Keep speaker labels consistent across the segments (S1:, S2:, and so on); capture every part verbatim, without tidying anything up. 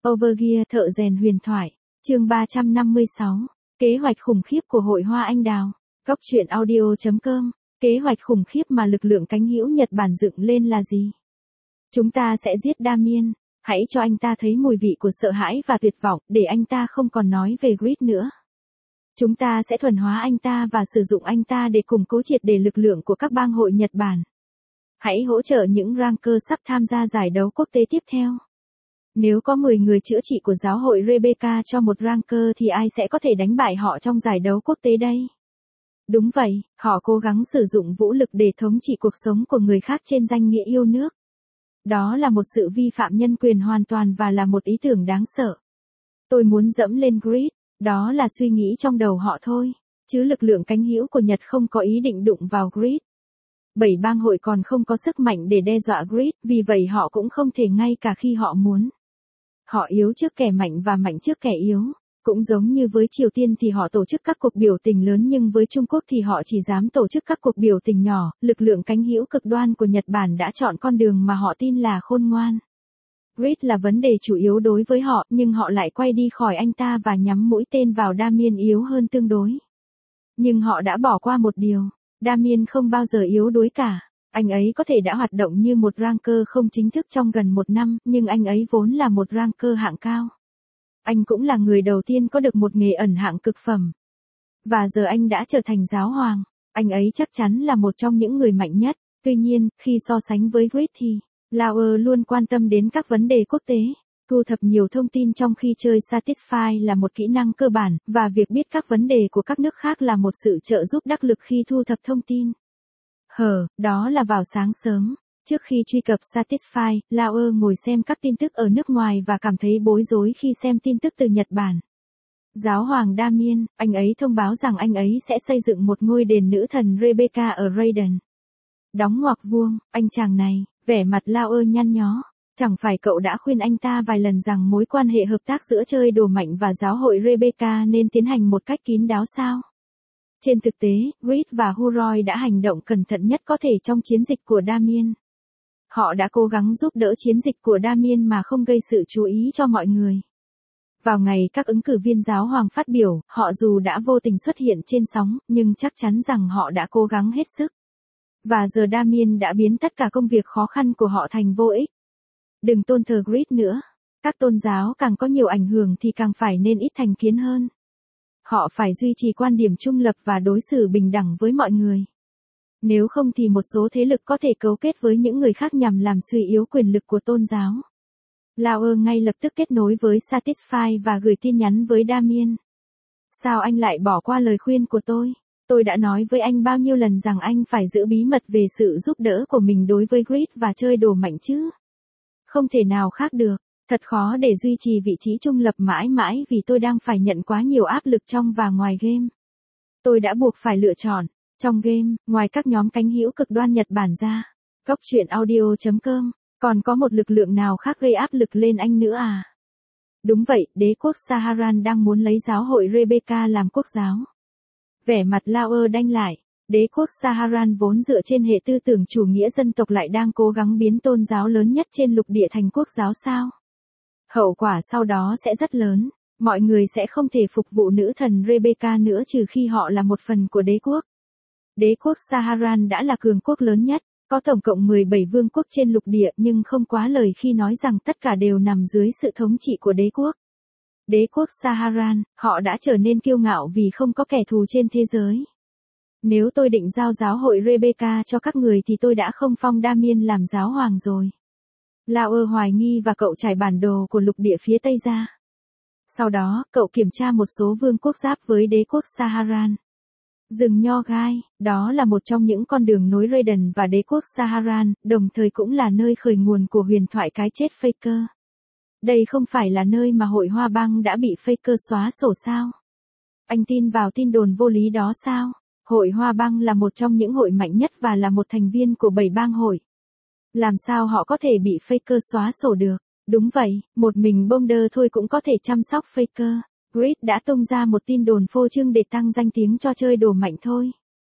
S1: Overgear thợ rèn huyền thoại. Chương ba trăm năm mươi sáu. Kế hoạch khủng khiếp của Hội Hoa Anh Đào. Góc truyện audio chấm com. Kế hoạch khủng khiếp mà lực lượng cánh hữu Nhật Bản dựng lên là gì? Chúng ta sẽ giết Damien. Hãy cho anh ta thấy mùi vị của sợ hãi và tuyệt vọng, để anh ta không còn nói về Grid nữa. Chúng ta sẽ thuần hóa anh ta và sử dụng anh ta để củng cố triệt để lực lượng của các bang hội Nhật Bản. Hãy hỗ trợ những ranker sắp tham gia giải đấu quốc tế tiếp theo. Nếu có mười người chữa trị của giáo hội Rebecca cho một ranker thì ai sẽ có thể đánh bại họ trong giải đấu quốc tế đây? Đúng vậy, họ cố gắng sử dụng vũ lực để thống trị cuộc sống của người khác trên danh nghĩa yêu nước. Đó là một sự vi phạm nhân quyền hoàn toàn và là một ý tưởng đáng sợ. Tôi muốn dẫm lên Grid, đó là suy nghĩ trong đầu họ thôi, chứ lực lượng cánh hữu của Nhật không có ý định đụng vào Grid. Bảy bang hội còn không có sức mạnh để đe dọa Grid, vì vậy họ cũng không thể ngay cả khi họ muốn. Họ yếu trước kẻ mạnh và mạnh trước kẻ yếu. Cũng giống như với Triều Tiên thì họ tổ chức các cuộc biểu tình lớn, nhưng với Trung Quốc thì họ chỉ dám tổ chức các cuộc biểu tình nhỏ. Lực lượng cánh hữu cực đoan của Nhật Bản đã chọn con đường mà họ tin là khôn ngoan. Grid là vấn đề chủ yếu đối với họ, nhưng họ lại quay đi khỏi anh ta và nhắm mũi tên vào Damien yếu hơn tương đối. Nhưng họ đã bỏ qua một điều, Damien không bao giờ yếu đuối cả. Anh ấy có thể đã hoạt động như một ranker không chính thức trong gần một năm, nhưng anh ấy vốn là một ranker hạng cao. Anh cũng là người đầu tiên có được một nghề ẩn hạng cực phẩm. Và giờ anh đã trở thành giáo hoàng. Anh ấy chắc chắn là một trong những người mạnh nhất. Tuy nhiên, khi so sánh với Grid thì, Lauer luôn quan tâm đến các vấn đề quốc tế. Thu thập nhiều thông tin trong khi chơi Satisfy là một kỹ năng cơ bản, và việc biết các vấn đề của các nước khác là một sự trợ giúp đắc lực khi thu thập thông tin. Hờ, đó là vào sáng sớm. Trước khi truy cập Satisfy, Lauer ngồi xem các tin tức ở nước ngoài và cảm thấy bối rối khi xem tin tức từ Nhật Bản. Giáo hoàng Damien, anh ấy thông báo rằng anh ấy sẽ xây dựng một ngôi đền nữ thần Rebecca ở Raiden. Đóng ngoặc vuông, anh chàng này, vẻ mặt Lauer nhăn nhó. Chẳng phải cậu đã khuyên anh ta vài lần rằng mối quan hệ hợp tác giữa chơi đồ mạnh và giáo hội Rebecca nên tiến hành một cách kín đáo sao? Trên thực tế, Grid và Huroi đã hành động cẩn thận nhất có thể trong chiến dịch của Damien. Họ đã cố gắng giúp đỡ chiến dịch của Damien mà không gây sự chú ý cho mọi người. Vào ngày các ứng cử viên giáo hoàng phát biểu, họ dù đã vô tình xuất hiện trên sóng, nhưng chắc chắn rằng họ đã cố gắng hết sức. Và giờ Damien đã biến tất cả công việc khó khăn của họ thành vô ích. Đừng tôn thờ Grid nữa. Các tôn giáo càng có nhiều ảnh hưởng thì càng phải nên ít thành kiến hơn. Họ phải duy trì quan điểm trung lập và đối xử bình đẳng với mọi người. Nếu không thì một số thế lực có thể cấu kết với những người khác nhằm làm suy yếu quyền lực của tôn giáo. Lauer ngay lập tức kết nối với Satisfy và gửi tin nhắn với Damien. Sao anh lại bỏ qua lời khuyên của tôi? Tôi đã nói với anh bao nhiêu lần rằng anh phải giữ bí mật về sự giúp đỡ của mình đối với Grid và chơi đồ mạnh chứ? Không thể nào khác được. Thật khó để duy trì vị trí trung lập mãi mãi vì tôi đang phải nhận quá nhiều áp lực trong và ngoài game. Tôi đã buộc phải lựa chọn. Trong game, ngoài các nhóm cánh hữu cực đoan Nhật Bản ra, góc truyện audio chấm com, còn có một lực lượng nào khác gây áp lực lên anh nữa à? Đúng vậy, đế quốc Saharan đang muốn lấy giáo hội Rebecca làm quốc giáo. Vẻ mặt Lauer đanh lại. Đế quốc Saharan vốn dựa trên hệ tư tưởng chủ nghĩa dân tộc lại đang cố gắng biến tôn giáo lớn nhất trên lục địa thành quốc giáo sao? Hậu quả sau đó sẽ rất lớn. Mọi người sẽ không thể phục vụ nữ thần Rebecca nữa trừ khi họ là một phần của đế quốc. Đế quốc Saharan đã là cường quốc lớn nhất, có tổng cộng mười bảy vương quốc trên lục địa, nhưng không quá lời khi nói rằng tất cả đều nằm dưới sự thống trị của đế quốc. Đế quốc Saharan, họ đã trở nên kiêu ngạo vì không có kẻ thù trên thế giới. Nếu tôi định giao giáo hội Rebecca cho các người thì tôi đã không phong Damien làm giáo hoàng rồi. Lauer hoài nghi và cậu trải bản đồ của lục địa phía Tây ra. Sau đó, cậu kiểm tra một số vương quốc giáp với đế quốc Saharan. Rừng Nho Gai, đó là một trong những con đường nối Raiden và đế quốc Saharan, đồng thời cũng là nơi khởi nguồn của huyền thoại cái chết Faker. Đây không phải là nơi mà hội Hoa Bang đã bị Faker xóa sổ sao? Anh tin vào tin đồn vô lý đó sao? Hội Hoa Bang là một trong những hội mạnh nhất và là một thành viên của bảy bang hội. Làm sao họ có thể bị Faker xóa sổ được? Đúng vậy, một mình Bonder thôi cũng có thể chăm sóc Faker. Grid đã tung ra một tin đồn phô trương để tăng danh tiếng cho chơi đồ mạnh thôi.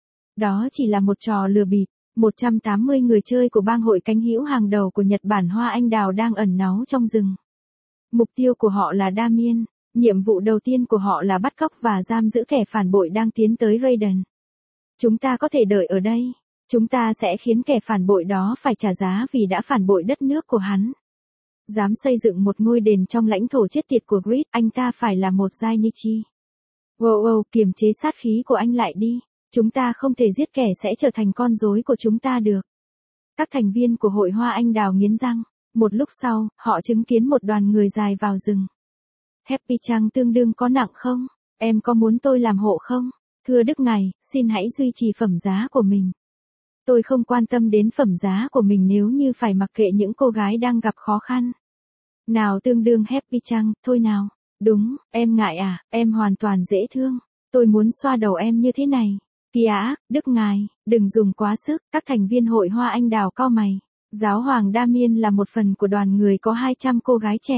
S1: Đó chỉ là một trò lừa bịp. một trăm tám mươi người chơi của bang hội cánh hữu hàng đầu của Nhật Bản Hoa Anh Đào đang ẩn náu trong rừng. Mục tiêu của họ là Damien. Nhiệm vụ đầu tiên của họ là bắt cóc và giam giữ kẻ phản bội đang tiến tới Raiden. Chúng ta có thể đợi ở đây. Chúng ta sẽ khiến kẻ phản bội đó phải trả giá vì đã phản bội đất nước của hắn. Dám xây dựng một ngôi đền trong lãnh thổ chết tiệt của Grid, anh ta phải là một Zainichi. Wow wow, kiềm chế sát khí của anh lại đi. Chúng ta không thể giết kẻ sẽ trở thành con rối của chúng ta được. Các thành viên của hội Hoa Anh Đào nghiến răng. Một lúc sau, họ chứng kiến một đoàn người dài vào rừng. Happy Trăng tương đương có nặng không? Em có muốn tôi làm hộ không? Thưa Đức Ngài, xin hãy duy trì phẩm giá của mình. Tôi không quan tâm đến phẩm giá của mình nếu như phải mặc kệ những cô gái đang gặp khó khăn. Nào tương đương Happy Trăng, thôi nào. Đúng, em ngại à, em hoàn toàn dễ thương. Tôi muốn xoa đầu em như thế này. Kìa, Đức Ngài, đừng dùng quá sức. Các thành viên hội Hoa Anh Đào cau mày. Giáo hoàng Damien là một phần của đoàn người có hai trăm cô gái trẻ.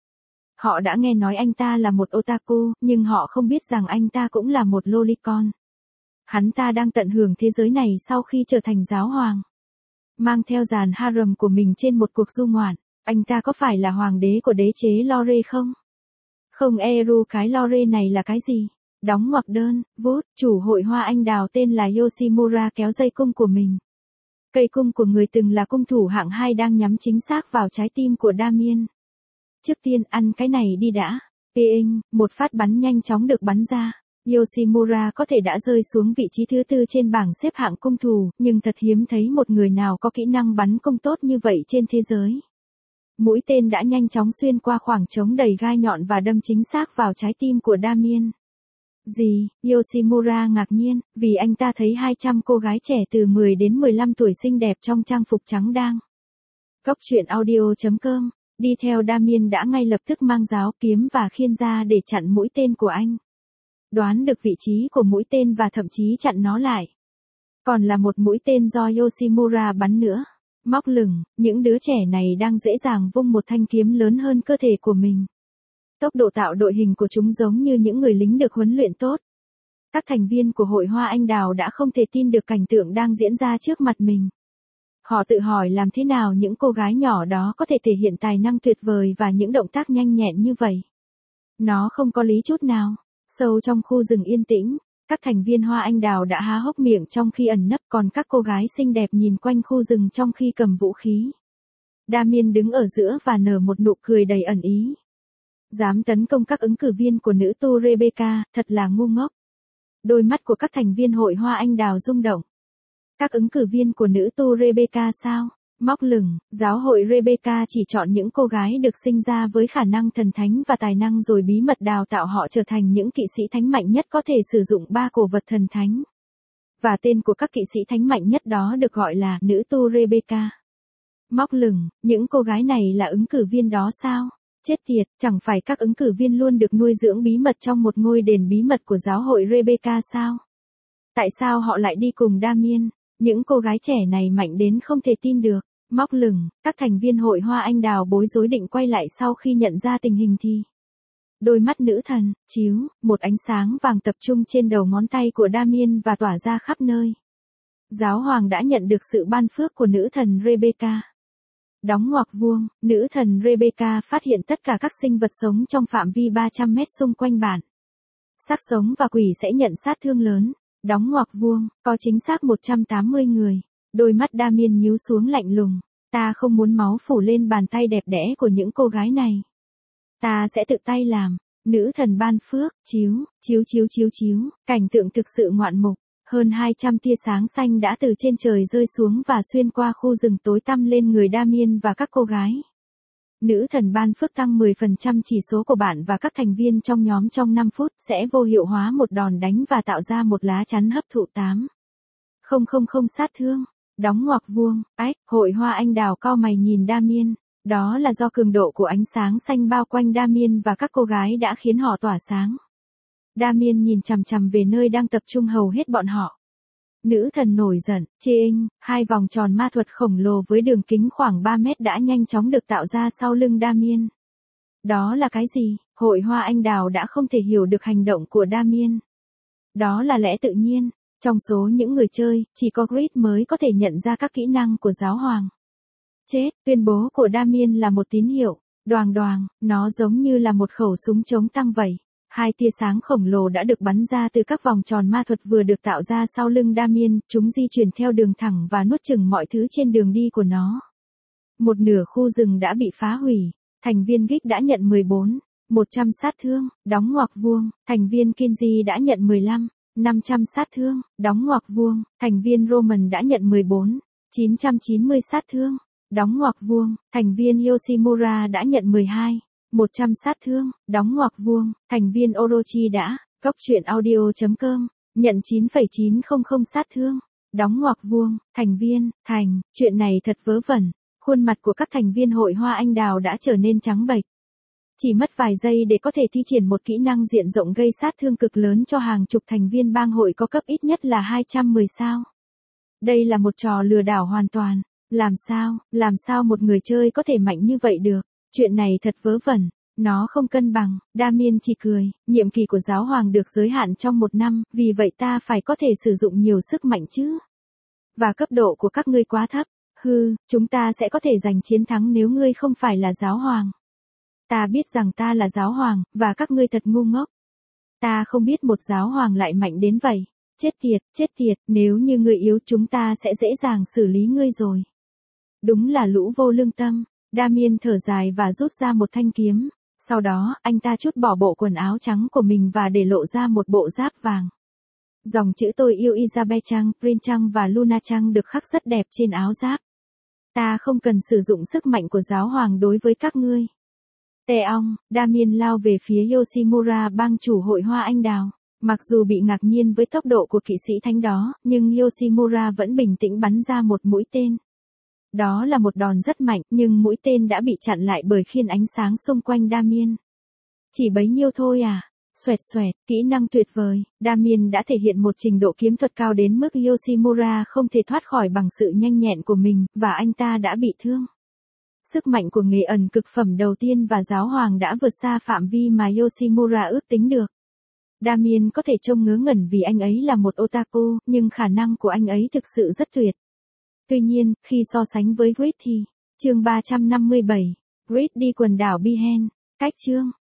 S1: Họ đã nghe nói anh ta là một otaku, nhưng họ không biết rằng anh ta cũng là một lolicon. Hắn ta đang tận hưởng thế giới này sau khi trở thành giáo hoàng. Mang theo dàn harem của mình trên một cuộc du ngoạn. Anh ta có phải là hoàng đế của đế chế Lore không? Không, Eru, cái Lore này là cái gì? Đóng ngoặc đơn, Vút, chủ hội Hoa Anh Đào tên là Yoshimura kéo dây cung của mình. Cây cung của người từng là cung thủ hạng hai đang nhắm chính xác vào trái tim của Damien. Trước tiên ăn cái này đi đã. Peing, một phát bắn nhanh chóng được bắn ra. Yoshimura có thể đã rơi xuống vị trí thứ tư trên bảng xếp hạng cung thủ, nhưng thật hiếm thấy một người nào có kỹ năng bắn cung tốt như vậy trên thế giới. Mũi tên đã nhanh chóng xuyên qua khoảng trống đầy gai nhọn và đâm chính xác vào trái tim của Damien. Gì? Yoshimura ngạc nhiên, vì anh ta thấy hai trăm cô gái trẻ từ mười đến mười lăm tuổi xinh đẹp trong trang phục trắng đang. Góc truyện audio chấm com, đi theo Damien đã ngay lập tức mang giáo kiếm và khiên ra để chặn mũi tên của anh. Đoán được vị trí của mũi tên và thậm chí chặn nó lại. Còn là một mũi tên do Yoshimura bắn nữa. Móc lửng, những đứa trẻ này đang dễ dàng vung một thanh kiếm lớn hơn cơ thể của mình. Tốc độ tạo đội hình của chúng giống như những người lính được huấn luyện tốt. Các thành viên của hội Hoa Anh Đào đã không thể tin được cảnh tượng đang diễn ra trước mặt mình. Họ tự hỏi làm thế nào những cô gái nhỏ đó có thể thể hiện tài năng tuyệt vời và những động tác nhanh nhẹn như vậy. Nó không có lý chút nào. Sâu trong khu rừng yên tĩnh, các thành viên Hoa Anh Đào đã há hốc miệng trong khi ẩn nấp, còn các cô gái xinh đẹp nhìn quanh khu rừng trong khi cầm vũ khí. Damien đứng ở giữa và nở một nụ cười đầy ẩn ý. Dám tấn công các ứng cử viên của nữ tu Rebecca, thật là ngu ngốc. Đôi mắt của các thành viên hội Hoa Anh Đào rung động. Các ứng cử viên của nữ tu Rebecca sao? Móc lửng, giáo hội Rebecca chỉ chọn những cô gái được sinh ra với khả năng thần thánh và tài năng rồi bí mật đào tạo họ trở thành những kỵ sĩ thánh mạnh nhất có thể sử dụng ba cổ vật thần thánh. Và tên của các kỵ sĩ thánh mạnh nhất đó được gọi là nữ tu Rebecca. Móc lửng, những cô gái này là ứng cử viên đó sao? Chết tiệt, chẳng phải các ứng cử viên luôn được nuôi dưỡng bí mật trong một ngôi đền bí mật của giáo hội Rebecca sao? Tại sao họ lại đi cùng Damien? Những cô gái trẻ này mạnh đến không thể tin được. Móc lửng, các thành viên hội Hoa Anh Đào bối rối định quay lại sau khi nhận ra tình hình thì. Đôi mắt nữ thần, chiếu, một ánh sáng vàng tập trung trên đầu ngón tay của Damien và tỏa ra khắp nơi. Giáo hoàng đã nhận được sự ban phước của nữ thần Rebecca. Đóng ngoặc vuông, nữ thần Rebecca phát hiện tất cả các sinh vật sống trong phạm vi ba trăm mét xung quanh bạn. Xác sống và quỷ sẽ nhận sát thương lớn. Đóng ngoặc vuông, có chính xác một trăm tám mươi người. Đôi mắt Damien nhíu xuống lạnh lùng. Ta không muốn máu phủ lên bàn tay đẹp đẽ của những cô gái này. Ta sẽ tự tay làm. Nữ thần ban phước, chiếu, chiếu chiếu chiếu chiếu. Cảnh tượng thực sự ngoạn mục. Hơn hai trăm tia sáng xanh đã từ trên trời rơi xuống và xuyên qua khu rừng tối tăm lên người Damien và các cô gái. Nữ thần ban phước tăng mười phần trăm chỉ số của bạn và các thành viên trong nhóm trong năm phút, sẽ vô hiệu hóa một đòn đánh và tạo ra một lá chắn hấp thụ tám. Không không không sát thương. Đóng ngoặc vuông, ách, hội Hoa Anh Đào cau mày nhìn Damien. Đó là do cường độ của ánh sáng xanh bao quanh Damien và các cô gái đã khiến họ tỏa sáng. Damien nhìn chằm chằm về nơi đang tập trung hầu hết bọn họ. Nữ thần nổi giận, Ching, hai vòng tròn ma thuật khổng lồ với đường kính khoảng ba mét đã nhanh chóng được tạo ra sau lưng Damien. Đó là cái gì? Hội Hoa Anh Đào đã không thể hiểu được hành động của Damien. Đó là lẽ tự nhiên. Trong số những người chơi, chỉ có Grid mới có thể nhận ra các kỹ năng của giáo hoàng. Chết, tuyên bố của Damien là một tín hiệu. Đoàng đoàng, nó giống như là một khẩu súng chống tăng vậy. Hai tia sáng khổng lồ đã được bắn ra từ các vòng tròn ma thuật vừa được tạo ra sau lưng Damien, chúng di chuyển theo đường thẳng và nuốt chửng mọi thứ trên đường đi của nó. Một nửa khu rừng đã bị phá hủy, thành viên Geek đã nhận mười bốn, một trăm sát thương, đóng ngoặc vuông, thành viên Kinji đã nhận mười lăm, năm trăm sát thương, đóng ngoặc vuông, thành viên Roman đã nhận mười bốn, chín trăm chín mươi sát thương, đóng ngoặc vuông, thành viên Yoshimura đã nhận mười hai, một trăm sát thương, đóng ngoặc vuông, thành viên Orochi đã, cốc truyện audio chấm com, nhận chín phẩy chín không không sát thương, đóng ngoặc vuông, thành viên, thành, chuyện này thật vớ vẩn, khuôn mặt của các thành viên hội hoa anh đào đã trở nên trắng bệch. Chỉ mất vài giây để có thể thi triển một kỹ năng diện rộng gây sát thương cực lớn cho hàng chục thành viên bang hội có cấp ít nhất là hai trăm mười sao. Đây là một trò lừa đảo hoàn toàn. Làm sao, làm sao một người chơi có thể mạnh như vậy được? Chuyện này thật vớ vẩn, nó không cân bằng. Damien chỉ cười, nhiệm kỳ của giáo hoàng được giới hạn trong một năm, vì vậy ta phải có thể sử dụng nhiều sức mạnh chứ. Và cấp độ của các ngươi quá thấp. Hừ, chúng ta sẽ có thể giành chiến thắng nếu ngươi không phải là giáo hoàng. Ta biết rằng ta là giáo hoàng, và các ngươi thật ngu ngốc. Ta không biết một giáo hoàng lại mạnh đến vậy. Chết tiệt, chết tiệt, nếu như ngươi yếu chúng ta sẽ dễ dàng xử lý ngươi rồi. Đúng là lũ vô lương tâm. Damien thở dài và rút ra một thanh kiếm. Sau đó, anh ta trút bỏ bộ quần áo trắng của mình và để lộ ra một bộ giáp vàng. Dòng chữ tôi yêu Isabel Chang, Prince Chang và Luna Chang được khắc rất đẹp trên áo giáp. Ta không cần sử dụng sức mạnh của giáo hoàng đối với các ngươi. Tè ong, Damien lao về phía Yoshimura bang chủ hội hoa anh đào. Mặc dù bị ngạc nhiên với tốc độ của kỵ sĩ thánh đó, nhưng Yoshimura vẫn bình tĩnh bắn ra một mũi tên. Đó là một đòn rất mạnh, nhưng mũi tên đã bị chặn lại bởi khiên ánh sáng xung quanh Damien. Chỉ bấy nhiêu thôi à? Xoẹt xoẹt, kỹ năng tuyệt vời. Damien đã thể hiện một trình độ kiếm thuật cao đến mức Yoshimura không thể thoát khỏi bằng sự nhanh nhẹn của mình, và anh ta đã bị thương. Sức mạnh của nghề ẩn cực phẩm đầu tiên và giáo hoàng đã vượt xa phạm vi mà Yoshimura ước tính được. Damien có thể trông ngớ ngẩn vì anh ấy là một otaku, nhưng khả năng của anh ấy thực sự rất tuyệt. Tuy nhiên, khi so sánh với Grid thì, chương ba trăm năm mươi bảy, Grid đi quần đảo Bihen, cách chương.